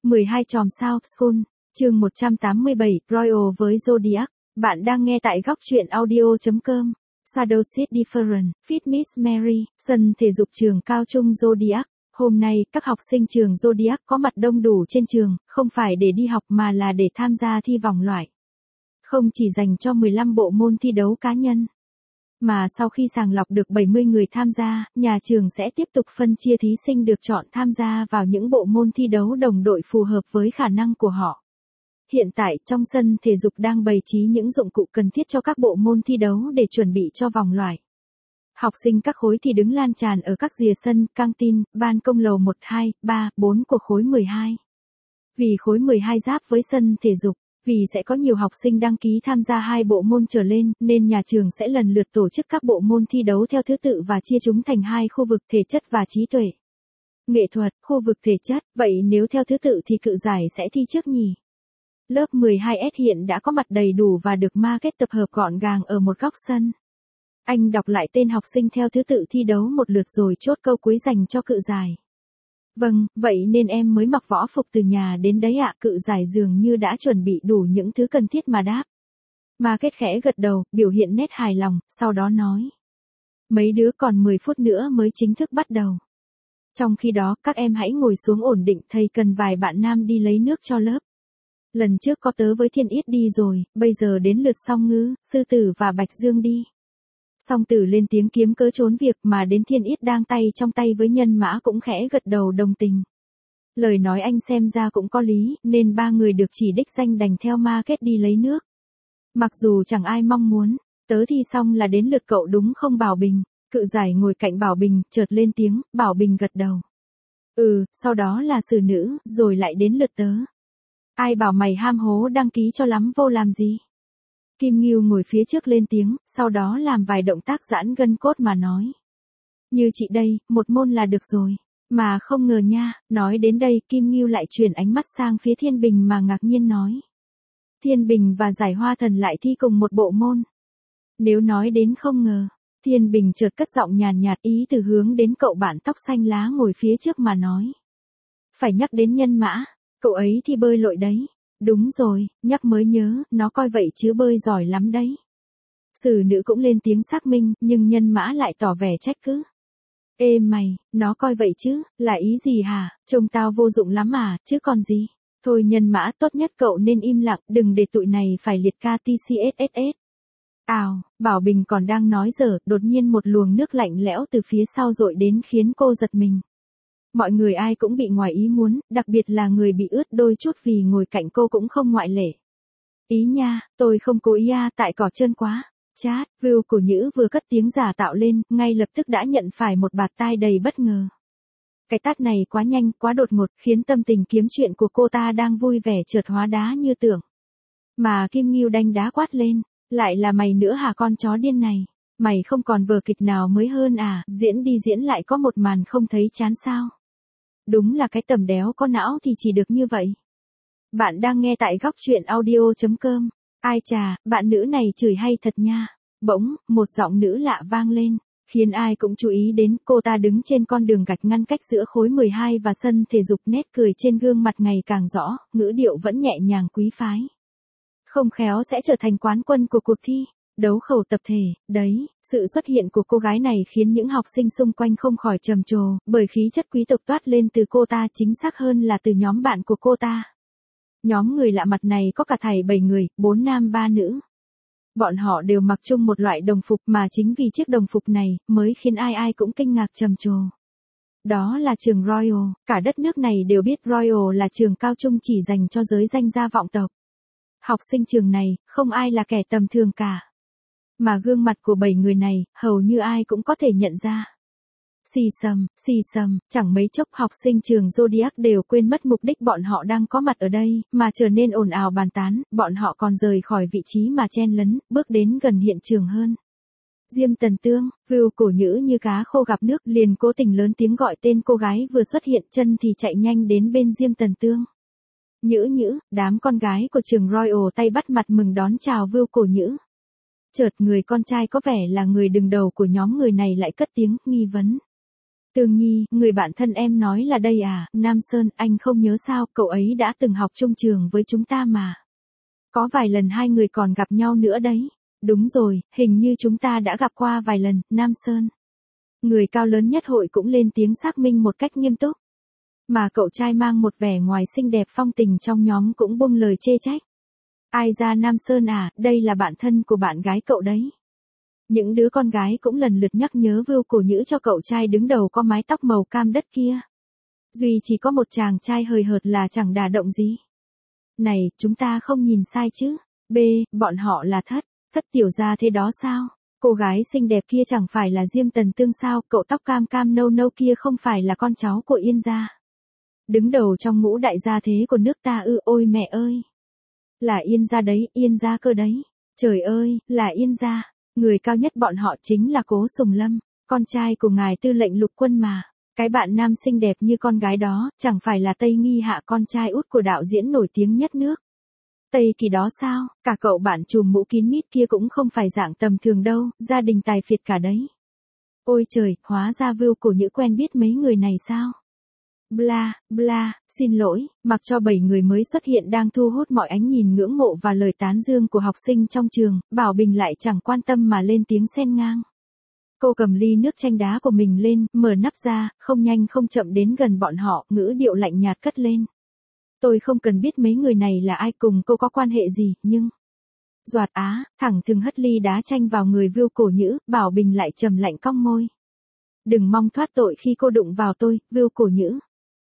12 chòm sao School, chương 187, Royal với Zodiac. Bạn đang nghe tại góc truyện audio.com. Shadow Seed Different, Fit Miss Mary, sân thể dục trường cao trung Zodiac. Hôm nay, các học sinh trường Zodiac có mặt đông đủ trên trường, không phải để đi học mà là để tham gia thi vòng loại. Không chỉ dành cho 15 bộ môn thi đấu cá nhân, mà sau khi sàng lọc được 70 người tham gia, nhà trường sẽ tiếp tục phân chia thí sinh được chọn tham gia vào những bộ môn thi đấu đồng đội phù hợp với khả năng của họ. Hiện tại, trong sân thể dục đang bày trí những dụng cụ cần thiết cho các bộ môn thi đấu để chuẩn bị cho vòng loại. Học sinh các khối thì đứng lan tràn ở các rìa sân, căng tin, ban công lầu 1, 2, 3, 4 của khối 12. Vì khối 12 giáp với sân thể dục, vì sẽ có nhiều học sinh đăng ký tham gia 2 bộ môn trở lên, nên nhà trường sẽ lần lượt tổ chức các bộ môn thi đấu theo thứ tự và chia chúng thành 2 khu vực thể chất và trí tuệ. Nghệ thuật, khu vực thể chất, vậy nếu theo thứ tự thì cự giải sẽ thi trước nhỉ? Lớp 12S hiện đã có mặt đầy đủ và được market tập hợp gọn gàng ở một góc sân. Anh đọc lại tên học sinh theo thứ tự thi đấu một lượt rồi chốt câu cuối dành cho cự giải. Vâng, vậy nên em mới mặc võ phục từ nhà đến đấy ạ. Cự giải dường như đã chuẩn bị đủ những thứ cần thiết mà đáp. Market khẽ gật đầu, biểu hiện nét hài lòng, sau đó nói. Mấy đứa còn 10 phút nữa mới chính thức bắt đầu. Trong khi đó, các em hãy ngồi xuống ổn định, thầy cần vài bạn nam đi lấy nước cho lớp. Lần trước có tớ với Thiên Yết đi rồi, bây giờ đến lượt Song Ngữ, Sư Tử và Bạch Dương đi. Song Tử lên tiếng kiếm cớ trốn việc mà đến Thiên Yết đang tay trong tay với Nhân Mã cũng khẽ gật đầu đồng tình. Lời nói anh xem ra cũng có lý, nên 3 người được chỉ đích danh đành theo market đi lấy nước. Mặc dù chẳng ai mong muốn, tớ thi xong là đến lượt cậu đúng không Bảo Bình? Cự giải ngồi cạnh Bảo Bình, chợt lên tiếng, Bảo Bình gật đầu. Sau đó là Sử Nữ, rồi lại đến lượt tớ. Ai bảo mày ham hố đăng ký cho lắm vô làm gì? Kim Ngưu ngồi phía trước lên tiếng, sau đó làm vài động tác giãn gân cốt mà nói. Như chị đây, một môn là được rồi. Mà không ngờ nha, nói đến đây Kim Ngưu lại chuyển ánh mắt sang phía Thiên Bình mà ngạc nhiên nói. Thiên Bình và Giải Hoa Thần lại thi cùng một bộ môn. Nếu nói đến không ngờ, Thiên Bình chợt cất giọng nhàn nhạt ý từ hướng đến cậu bạn tóc xanh lá ngồi phía trước mà nói. Phải nhắc đến Nhân Mã, cậu ấy thì bơi lội đấy. Đúng rồi, nhắc mới nhớ, nó coi vậy chứ bơi giỏi lắm đấy. Sử Nữ cũng lên tiếng xác minh, nhưng Nhân Mã lại tỏ vẻ trách cứ. Ê mày, nó coi vậy chứ, là ý gì hả, trông tao vô dụng lắm à, chứ còn gì. Thôi Nhân Mã, tốt nhất cậu nên im lặng, đừng để tụi này phải liệt ca TCSSS. Bảo Bình còn đang nói dở, đột nhiên một luồng nước lạnh lẽo từ phía sau dội đến khiến cô giật mình. Mọi người ai cũng bị ngoài ý muốn, đặc biệt là người bị ướt đôi chút vì ngồi cạnh cô cũng không ngoại lệ. Ý nha, tôi không cố ý tại cỏ trơn quá. Chát, view của Nhữ vừa cất tiếng giả tạo lên, ngay lập tức đã nhận phải một bạt tai đầy bất ngờ. Cái tát này quá nhanh, quá đột ngột, khiến tâm tình kiếm chuyện của cô ta đang vui vẻ chợt hóa đá như tưởng. Mà Kim Ngưu đanh đá quát lên, lại là mày nữa hả con chó điên này? Mày không còn vở kịch nào mới hơn à, diễn đi diễn lại có một màn không thấy chán sao? Đúng là cái tầm đéo có não thì chỉ được như vậy. Bạn đang nghe tại góc truyện audio.com. Ai chà, bạn nữ này chửi hay thật nha. Bỗng, một giọng nữ lạ vang lên, khiến ai cũng chú ý đến. Cô ta đứng trên con đường gạch ngăn cách giữa khối 12 và sân thể dục, nét cười trên gương mặt ngày càng rõ, ngữ điệu vẫn nhẹ nhàng quý phái. Không khéo sẽ trở thành quán quân của cuộc thi đấu khẩu tập thể, đấy. Sự xuất hiện của cô gái này khiến những học sinh xung quanh không khỏi trầm trồ, bởi khí chất quý tộc toát lên từ cô ta, chính xác hơn là từ nhóm bạn của cô ta. Nhóm người lạ mặt này có cả thảy 7 người, 4 nam 3 nữ. Bọn họ đều mặc chung một loại đồng phục mà chính vì chiếc đồng phục này mới khiến ai ai cũng kinh ngạc trầm trồ. Đó là trường Royal, cả đất nước này đều biết Royal là trường cao trung chỉ dành cho giới danh gia vọng tộc. Học sinh trường này, không ai là kẻ tầm thường cả. Mà gương mặt của 7 người này, hầu như ai cũng có thể nhận ra. Xì xầm, chẳng mấy chốc học sinh trường Zodiac đều quên mất mục đích bọn họ đang có mặt ở đây, mà trở nên ồn ào bàn tán, bọn họ còn rời khỏi vị trí mà chen lấn, bước đến gần hiện trường hơn. Diêm Tần Tương, view cổ Nhữ như cá khô gặp nước, liền cố tình lớn tiếng gọi tên cô gái vừa xuất hiện, chân thì chạy nhanh đến bên Diêm Tần Tương. Nhữ, đám con gái của trường Royal tay bắt mặt mừng đón chào view cổ Nhữ. Chợt người con trai có vẻ là người đứng đầu của nhóm người này lại cất tiếng nghi vấn. Tương Nhi, người bạn thân em nói là đây à, Nam Sơn, anh không nhớ sao, cậu ấy đã từng học chung trường với chúng ta mà. Có vài lần hai người còn gặp nhau nữa đấy. Đúng rồi, hình như chúng ta đã gặp qua vài lần, Nam Sơn. Người cao lớn nhất hội cũng lên tiếng xác minh một cách nghiêm túc. Mà cậu trai mang một vẻ ngoài xinh đẹp phong tình trong nhóm cũng buông lời chê trách. Ai ra Nam Sơn à, đây là bạn thân của bạn gái cậu đấy. Những đứa con gái cũng lần lượt nhắc nhớ Vưu Cổ Nhữ cho cậu trai đứng đầu có mái tóc màu cam đất kia. Duy chỉ có một chàng trai hời hợt là chẳng đả động gì. Này, chúng ta không nhìn sai chứ. B, bọn họ là Thất tiểu gia thế đó sao? Cô gái xinh đẹp kia chẳng phải là Diêm Tần Tương sao, cậu tóc cam cam nâu nâu kia không phải là con cháu của Yên gia. Đứng đầu trong ngũ đại gia thế của nước ta ư, ôi mẹ ơi. Là Yên gia đấy, Yên gia cơ đấy. Trời ơi, là Yên gia. Người cao nhất bọn họ chính là Cố Sùng Lâm, con trai của ngài tư lệnh lục quân mà. Cái bạn nam xinh đẹp như con gái đó, chẳng phải là Tây Nghi Hạ con trai út của đạo diễn nổi tiếng nhất nước. Tây Kỳ đó sao, cả cậu bạn trùm mũ kín mít kia cũng không phải dạng tầm thường đâu, gia đình tài phiệt cả đấy. Ôi trời, hóa ra Vưu Cổ Nhữ quen biết mấy người này sao? Bla, bla, xin lỗi, mặc cho 7 người mới xuất hiện đang thu hút mọi ánh nhìn ngưỡng mộ và lời tán dương của học sinh trong trường, Bảo Bình lại chẳng quan tâm mà lên tiếng xen ngang. Cô cầm ly nước chanh đá của mình lên, mở nắp ra, không nhanh không chậm đến gần bọn họ, ngữ điệu lạnh nhạt cất lên. Tôi không cần biết mấy người này là ai, cùng cô có quan hệ gì, nhưng... Doạt á, thẳng thừng hất ly đá chanh vào người Vưu Cổ Nhữ, Bảo Bình lại trầm lạnh cong môi. Đừng mong thoát tội khi cô đụng vào tôi, Vưu Cổ Nhữ.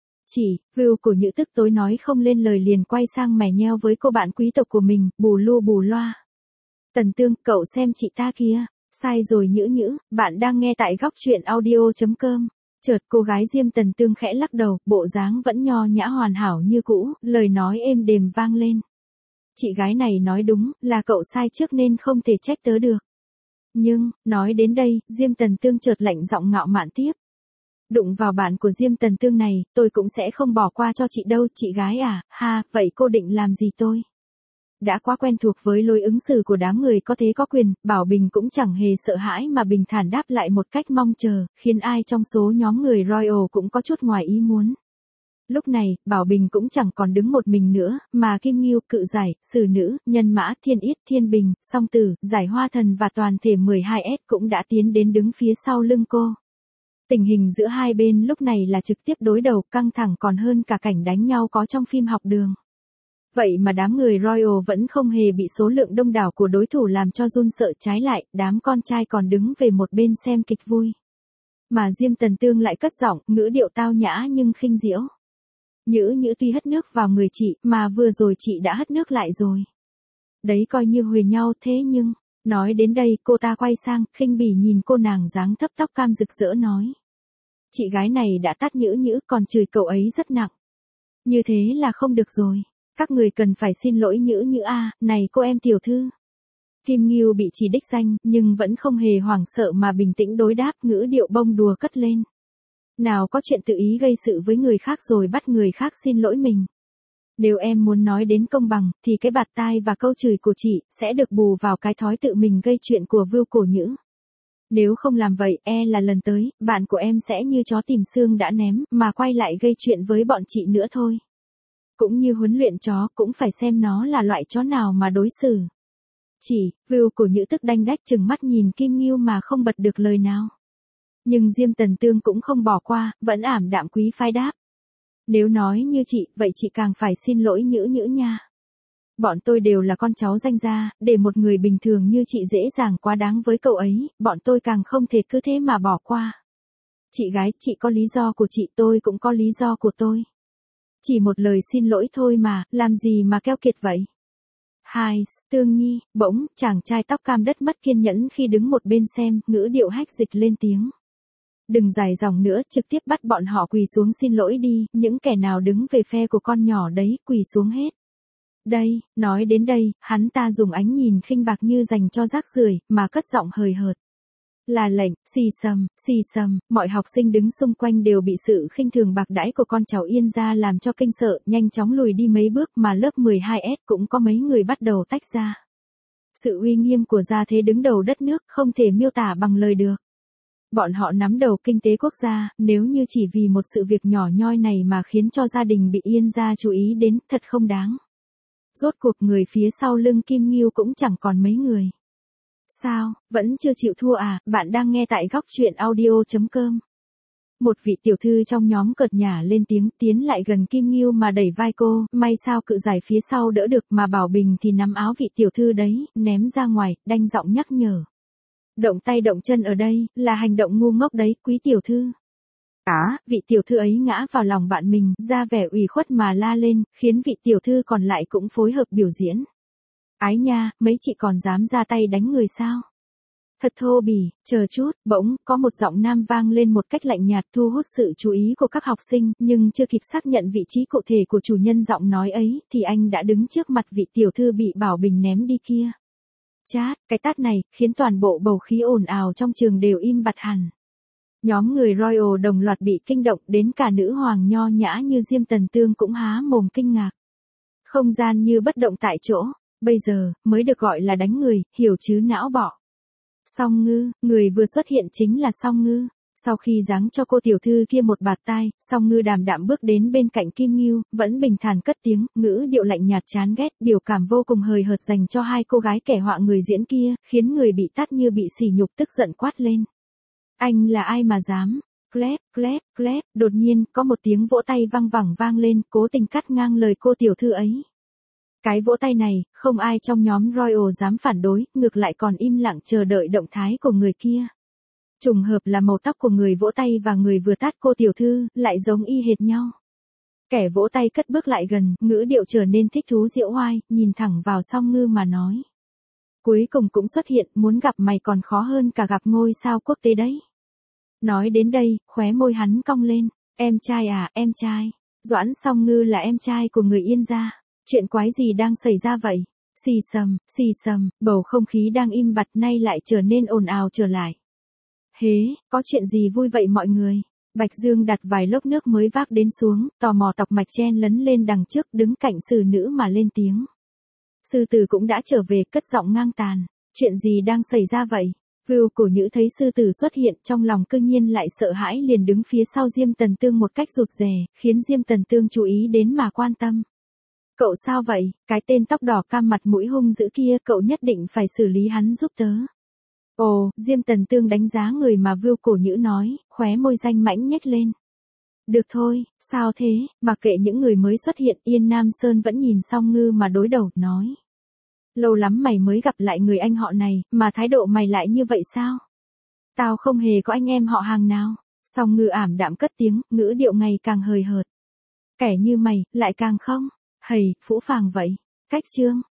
Vưu Cổ Nhữ tức tối nói không lên lời liền quay sang mè nheo với cô bạn quý tộc của mình, bù lu bù loa. Tần Tương, cậu xem chị ta kìa. Sai rồi Nhữ Nhữ, bạn đang nghe tại góc truyện audio.com. Chợt cô gái Diêm Tần Tương khẽ lắc đầu, bộ dáng vẫn nho nhã hoàn hảo như cũ, lời nói êm đềm vang lên. Chị gái này nói đúng, là cậu sai trước nên không thể trách tớ được. Nhưng, nói đến đây, Diêm Tần Tương chợt lạnh giọng ngạo mạn tiếp. Đụng vào bạn của Diêm Tần Tương này, tôi cũng sẽ không bỏ qua cho chị đâu, chị gái à, ha, vậy cô định làm gì tôi? Đã quá quen thuộc với lối ứng xử của đám người có thế có quyền, Bảo Bình cũng chẳng hề sợ hãi mà bình thản đáp lại một cách mong chờ, khiến ai trong số nhóm người Royal cũng có chút ngoài ý muốn. Lúc này, Bảo Bình cũng chẳng còn đứng một mình nữa, mà Kim Ngưu, Cự Giải, Sử Nữ, Nhân Mã, Thiên Yết, Thiên Bình, Song Tử, Giải Hoa Thần và toàn thể 12S cũng đã tiến đến đứng phía sau lưng cô. Tình hình giữa hai bên lúc này là trực tiếp đối đầu, căng thẳng còn hơn cả cảnh đánh nhau có trong phim học đường. Vậy mà đám người Royal vẫn không hề bị số lượng đông đảo của đối thủ làm cho run sợ, trái lại, đám con trai còn đứng về một bên xem kịch vui. Mà Diêm Tần Tương lại cất giọng, ngữ điệu tao nhã nhưng khinh diễu. Nhữ Nhữ tuy hất nước vào người chị, mà vừa rồi chị đã hất nước lại rồi. Đấy coi như huề nhau thế nhưng, nói đến đây cô ta quay sang, khinh bỉ nhìn cô nàng dáng thấp tóc cam rực rỡ nói. Chị gái này đã tát Nhữ Nhữ còn chửi cậu ấy rất nặng. Như thế là không được rồi. Các người cần phải xin lỗi Nhữ Nhữ a, này cô em tiểu thư. Kim Ngưu bị chỉ đích danh, nhưng vẫn không hề hoảng sợ mà bình tĩnh đối đáp, ngữ điệu bông đùa cất lên. Nào có chuyện tự ý gây sự với người khác rồi bắt người khác xin lỗi mình. Nếu em muốn nói đến công bằng, thì cái bạt tai và câu chửi của chị, sẽ được bù vào cái thói tự mình gây chuyện của Vưu Cổ Nhữ. Nếu không làm vậy, là lần tới, bạn của em sẽ như chó tìm xương đã ném, mà quay lại gây chuyện với bọn chị nữa thôi. Cũng như huấn luyện chó, cũng phải xem nó là loại chó nào mà đối xử. Vưu Cổ Nhữ tức đanh đách chừng mắt nhìn Kim Ngưu mà không bật được lời nào. Nhưng Diêm Tần Tương cũng không bỏ qua, vẫn ảm đạm quý phái đáp. Nếu nói như chị, vậy chị càng phải xin lỗi Nhữ Nhữ nha. Bọn tôi đều là con cháu danh gia, để một người bình thường như chị dễ dàng quá đáng với cậu ấy, bọn tôi càng không thể cứ thế mà bỏ qua. Chị gái, chị có lý do của chị, tôi cũng có lý do của tôi. Chỉ một lời xin lỗi thôi mà, làm gì mà keo kiệt vậy? Tương Nhi, bỗng, chàng trai tóc cam đất mất kiên nhẫn khi đứng một bên xem, ngữ điệu hách dịch lên tiếng. Đừng dài dòng nữa, trực tiếp bắt bọn họ quỳ xuống xin lỗi đi, những kẻ nào đứng về phe của con nhỏ đấy, quỳ xuống hết. Đây, nói đến đây, hắn ta dùng ánh nhìn khinh bạc như dành cho rác rưởi, mà cất giọng hời hợt. Là lệnh, xì sầm, mọi học sinh đứng xung quanh đều bị sự khinh thường bạc đãi của con cháu Yên gia làm cho kinh sợ, nhanh chóng lùi đi mấy bước mà lớp 12S cũng có mấy người bắt đầu tách ra. Sự uy nghiêm của gia thế đứng đầu đất nước không thể miêu tả bằng lời được. Bọn họ nắm đầu kinh tế quốc gia, nếu như chỉ vì một sự việc nhỏ nhoi này mà khiến cho gia đình bị Yên gia chú ý đến, thật không đáng. Rốt cuộc người phía sau lưng Kim Ngưu cũng chẳng còn mấy người. Sao, vẫn chưa chịu thua à? Bạn đang nghe tại góc truyện audio.com. Một vị tiểu thư trong nhóm cợt nhả lên tiếng, tiến lại gần Kim Ngưu mà đẩy vai cô, may sao cự giải phía sau đỡ được, mà Bảo Bình thì nắm áo vị tiểu thư đấy, ném ra ngoài, đanh giọng nhắc nhở. Động tay động chân ở đây, là hành động ngu ngốc đấy, quý tiểu thư. Vị tiểu thư ấy ngã vào lòng bạn mình, ra vẻ ủy khuất mà la lên, khiến vị tiểu thư còn lại cũng phối hợp biểu diễn. Ái nha, mấy chị còn dám ra tay đánh người sao? Thật thô bỉ, chờ chút, bỗng, có một giọng nam vang lên một cách lạnh nhạt thu hút sự chú ý của các học sinh, nhưng chưa kịp xác nhận vị trí cụ thể của chủ nhân giọng nói ấy, thì anh đã đứng trước mặt vị tiểu thư bị Bảo Bình ném đi kia. Chát, cái tát này, khiến toàn bộ bầu khí ồn ào trong trường đều im bặt hẳn. Nhóm người Royal đồng loạt bị kinh động, đến cả nữ hoàng nho nhã như Diêm Tần Tương cũng há mồm kinh ngạc. Không gian như bất động tại chỗ, bây giờ, mới được gọi là đánh người, hiểu chứ não bọ. Song Ngư, người vừa xuất hiện chính là Song Ngư. Sau khi giáng cho cô tiểu thư kia một bạt tai, Song Ngư đàm đạm bước đến bên cạnh Kim Ngưu, vẫn bình thản cất tiếng, ngữ điệu lạnh nhạt chán ghét, biểu cảm vô cùng hời hợt dành cho hai cô gái kẻ họa người diễn kia, khiến người bị tát như bị sỉ nhục tức giận quát lên. Anh là ai mà dám? Clap, clap, clap, đột nhiên, có một tiếng vỗ tay vang vẳng vang lên, cố tình cắt ngang lời cô tiểu thư ấy. Cái vỗ tay này, không ai trong nhóm Royal dám phản đối, ngược lại còn im lặng chờ đợi động thái của người kia. Trùng hợp là màu tóc của người vỗ tay và người vừa tát cô tiểu thư, lại giống y hệt nhau. Kẻ vỗ tay cất bước lại gần, ngữ điệu trở nên thích thú diễu oai, nhìn thẳng vào Song Ngư mà nói. Cuối cùng cũng xuất hiện, muốn gặp mày còn khó hơn cả gặp ngôi sao quốc tế đấy. Nói đến đây, khóe môi hắn cong lên. Em trai à, em trai. Doãn Song Ngư là em trai của người Yên gia. Chuyện quái gì đang xảy ra vậy? Xì sầm, bầu không khí đang im bặt nay lại trở nên ồn ào trở lại. Hế, có chuyện gì vui vậy mọi người? Bạch Dương đặt vài lốc nước mới vác đến xuống, tò mò tọc mạch chen lấn lên đằng trước đứng cạnh sư nữ mà lên tiếng. Sư tử cũng đã trở về cất giọng ngang tàn. Chuyện gì đang xảy ra vậy? Vưu Cổ Nhữ thấy sư tử xuất hiện trong lòng cương nhiên lại sợ hãi liền đứng phía sau Diêm Tần Tương một cách rụt rè, khiến Diêm Tần Tương chú ý đến mà quan tâm. Cậu sao vậy, cái tên tóc đỏ cam mặt mũi hung dữ kia cậu nhất định phải xử lý hắn giúp tớ. Ồ, Diêm Tần Tương đánh giá người mà Vưu Cổ Nhữ nói, khóe môi danh mãnh nhếch lên. Được thôi, sao thế, mặc kệ những người mới xuất hiện Yên Nam Sơn vẫn nhìn Song Ngư mà đối đầu, nói. Lâu lắm mày mới gặp lại người anh họ này, mà thái độ mày lại như vậy sao? Tao không hề có anh em họ hàng nào. Song Ngư ảm đạm cất tiếng, ngữ điệu ngày càng hời hợt. Kẻ như mày, lại càng không. Hầy, phũ phàng vậy. Cách chương.